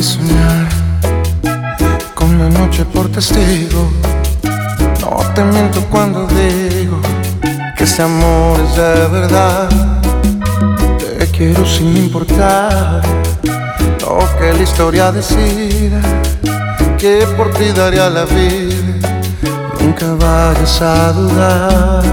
vi soñar con la noche por testigo. No te miento cuando digo que este amor es de verdad. Te quiero sin importar lo que la historia decida, que por ti daría la vida, nunca vayas a dudar.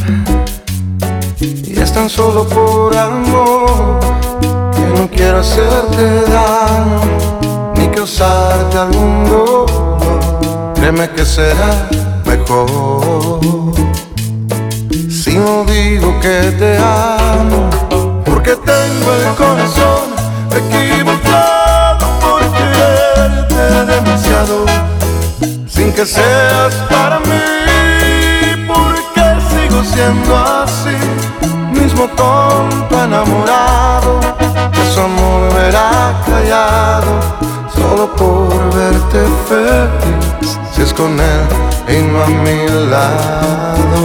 Y es tan solo por amor que no quiero hacerte daño ni causarte algún dolor. Créeme que será mejor si no digo que te amo, porque tengo el corazón equivocado por quererte demasiado, sin que seas para mí, porque sigo siendo así, mismo tonto enamorado, que su amor verá callado, solo por verte feliz, si es con él y no a mi lado.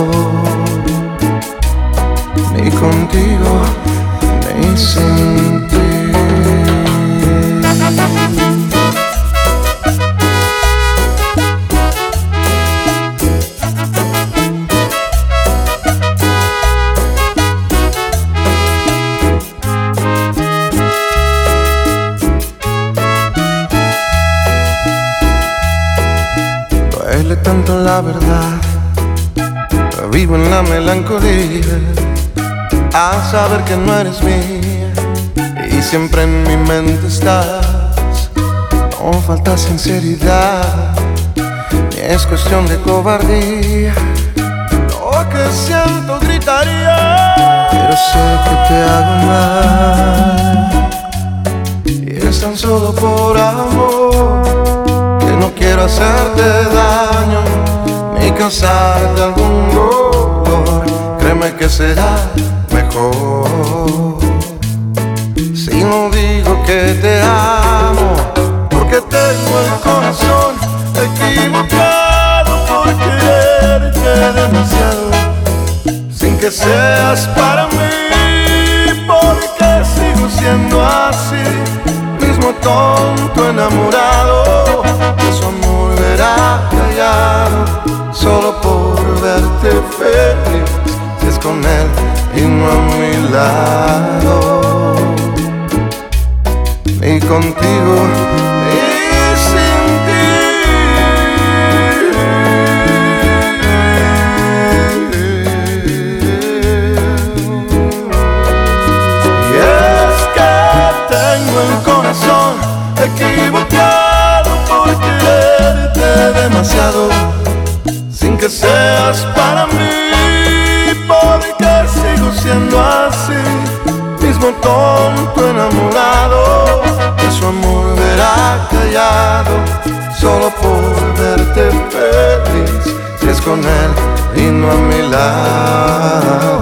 Ni contigo, ni sin ti. Duele tanto la verdad, vivo en la melancolía al saber que no eres mía y siempre en mi mente estás. No falta sinceridad, ni es cuestión de cobardía. Lo que siento gritaría, pero sé que te hago mal, y es tan solo por amor que no quiero hacerte daño ni causarte algún dolor. Créeme que será mejor si no digo que te amo, porque tengo el corazón equivocado por quererte demasiado, sin que seas para mí, porque sigo siendo así, mismo tonto enamorado, que su amor verá callado, solo por verte feliz, si es con él y no a mi lado. Ni contigo, ni sin ti. Y es que tengo el corazón equivocado por quererte demasiado, sin que seas para mí, porque sigo siendo así, mismo tonto enamorado, que su amor verá callado, solo por verte feliz, si es con él y no a mi lado.